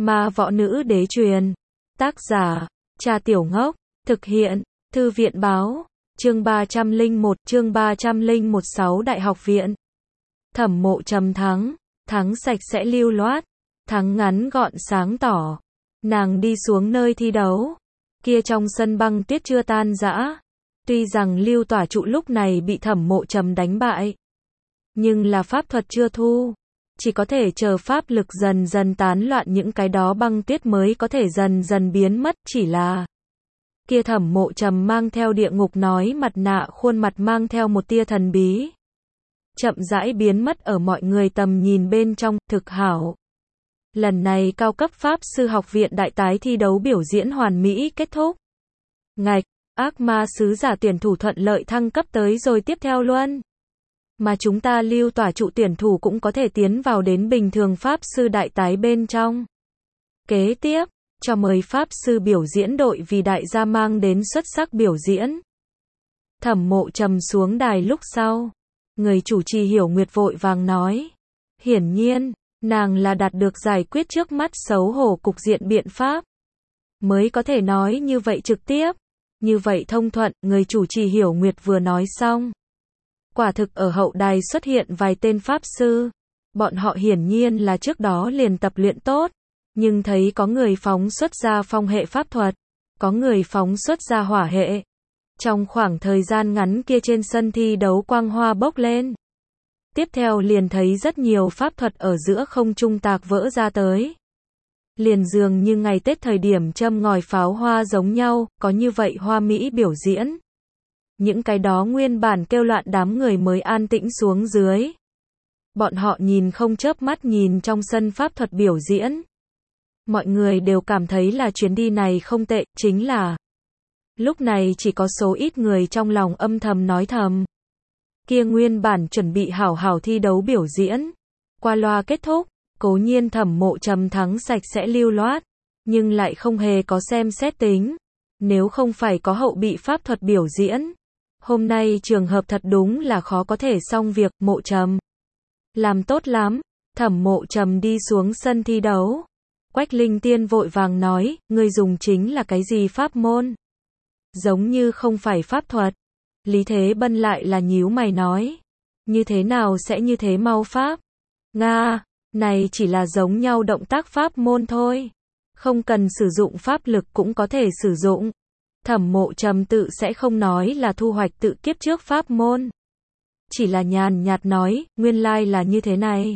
Ma võ nữ đế truyền. Tác giả, Trà Tiểu Ngốc. Thực hiện, Thư viện báo. Chương 301 6 Đại học viện. Thẩm Mộ Trầm thắng. Thắng sạch sẽ lưu loát. Thắng ngắn gọn sáng tỏ. Nàng đi xuống nơi thi đấu. Kia trong sân băng tuyết chưa tan rã. Tuy rằng Lưu Tỏa Trụ lúc này bị Thẩm Mộ Trầm đánh bại, nhưng là pháp thuật chưa thu. Chỉ có thể chờ pháp lực dần dần tán loạn những cái đó băng tuyết mới có thể dần dần biến mất. Chỉ là kia Thẩm Mộ Trầm mang theo địa ngục nói mặt nạ, khuôn mặt mang theo một tia thần bí, chậm rãi biến mất ở mọi người tầm nhìn bên trong. Thực hảo. Lần này cao cấp pháp sư học viện đại tái thi đấu biểu diễn hoàn mỹ kết thúc. Ngạch, ác ma sứ giả tuyển thủ thuận lợi thăng cấp tới rồi tiếp theo luôn. Mà chúng ta Lưu Tỏa Trụ tuyển thủ cũng có thể tiến vào đến bình thường pháp sư đại tái bên trong. Kế tiếp, cho mời pháp sư biểu diễn đội vì đại gia mang đến xuất sắc biểu diễn. Thẩm Mộ Trầm xuống đài lúc sau, người chủ trì Hiểu Nguyệt vội vàng nói. Hiển nhiên, nàng là đạt được giải quyết trước mắt xấu hổ cục diện biện pháp, mới có thể nói như vậy trực tiếp, như vậy thông thuận. Người chủ trì Hiểu Nguyệt vừa nói xong, quả thực ở hậu đài xuất hiện vài tên pháp sư. Bọn họ hiển nhiên là trước đó liền tập luyện tốt, nhưng thấy có người phóng xuất ra phong hệ pháp thuật, có người phóng xuất ra hỏa hệ. Trong khoảng thời gian ngắn kia trên sân thi đấu quang hoa bốc lên. Tiếp theo liền thấy rất nhiều pháp thuật ở giữa không trung tạc vỡ ra tới. Liền dường như ngày Tết thời điểm châm ngòi pháo hoa giống nhau, có như vậy hoa mỹ biểu diễn. Những cái đó nguyên bản kêu loạn đám người mới an tĩnh xuống dưới. Bọn họ nhìn không chớp mắt nhìn trong sân pháp thuật biểu diễn. Mọi người đều cảm thấy là chuyến đi này không tệ, chính là lúc này chỉ có số ít người trong lòng âm thầm nói thầm. Kia nguyên bản chuẩn bị hảo hảo thi đấu biểu diễn, qua loa kết thúc, cố nhiên Thẩm Mộ Trầm thắng sạch sẽ lưu loát, nhưng lại không hề có xem xét tính. Nếu không phải có hậu bị pháp thuật biểu diễn, hôm nay trường hợp thật đúng là khó có thể xong việc. Mộ Trầm làm tốt lắm. Thẩm Mộ Trầm đi xuống sân thi đấu. Quách Linh Tiên vội vàng nói, ngươi dùng chính là cái gì pháp môn? Giống như không phải pháp thuật. Lý Thế Bân lại là nhíu mày nói, như thế nào sẽ như thế mau pháp? Nga, này chỉ là giống nhau động tác pháp môn thôi, không cần sử dụng pháp lực cũng có thể sử dụng. Thẩm Mộ Trầm tự sẽ không nói là thu hoạch tự kiếp trước pháp môn, chỉ là nhàn nhạt nói, nguyên lai là như thế này.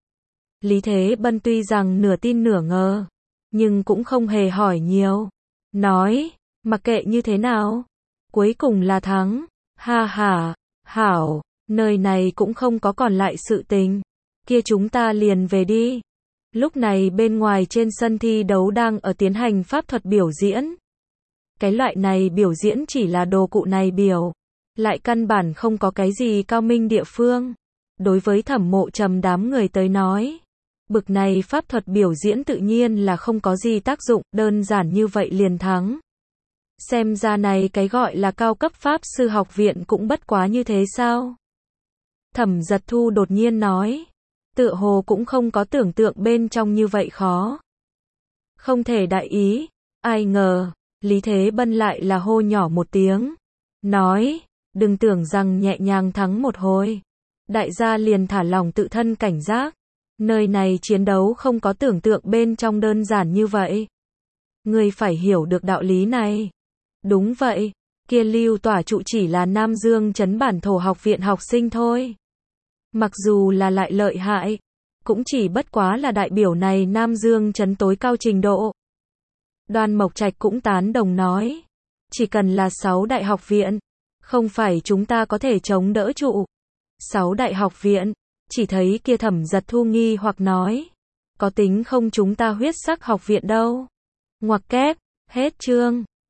Lý Thế Bân tuy rằng nửa tin nửa ngờ, nhưng cũng không hề hỏi nhiều, nói, mặc kệ như thế nào, cuối cùng là thắng. Ha ha, hảo, nơi này cũng không có còn lại sự tình, kia chúng ta liền về đi. Lúc này bên ngoài trên sân thi đấu đang ở tiến hành pháp thuật biểu diễn. Cái loại này biểu diễn chỉ là đồ cụ này biểu, lại căn bản không có cái gì cao minh địa phương. Đối với Thẩm Mộ Trầm đám người tới nói, bực này pháp thuật biểu diễn tự nhiên là không có gì tác dụng, đơn giản như vậy liền thắng. Xem ra này cái gọi là cao cấp pháp sư học viện cũng bất quá như thế sao? Thẩm Giật Thu đột nhiên nói, tựa hồ cũng không có tưởng tượng bên trong như vậy khó. Không thể đại ý. Ai ngờ, Lý Thế Bân lại là hô nhỏ một tiếng, nói, đừng tưởng rằng nhẹ nhàng thắng một hồi, đại gia liền thả lòng tự thân cảnh giác. Nơi này chiến đấu không có tưởng tượng bên trong đơn giản như vậy. Ngươi phải hiểu được đạo lý này. Đúng vậy, kia Lưu Tỏa Trụ chỉ là Nam Dương Trấn bản thổ học viện học sinh thôi. Mặc dù là lại lợi hại, cũng chỉ bất quá là đại biểu này Nam Dương Trấn tối cao trình độ. Đoan Mộc Trạch cũng tán đồng nói, chỉ cần là 6 đại học viện, không phải chúng ta có thể chống đỡ trụ. 6 đại học viện, chỉ thấy kia Thẩm Giật Thu nghi hoặc nói, có tính không chúng ta huyết sắc học viện đâu. Ngoặc kép, hết chương.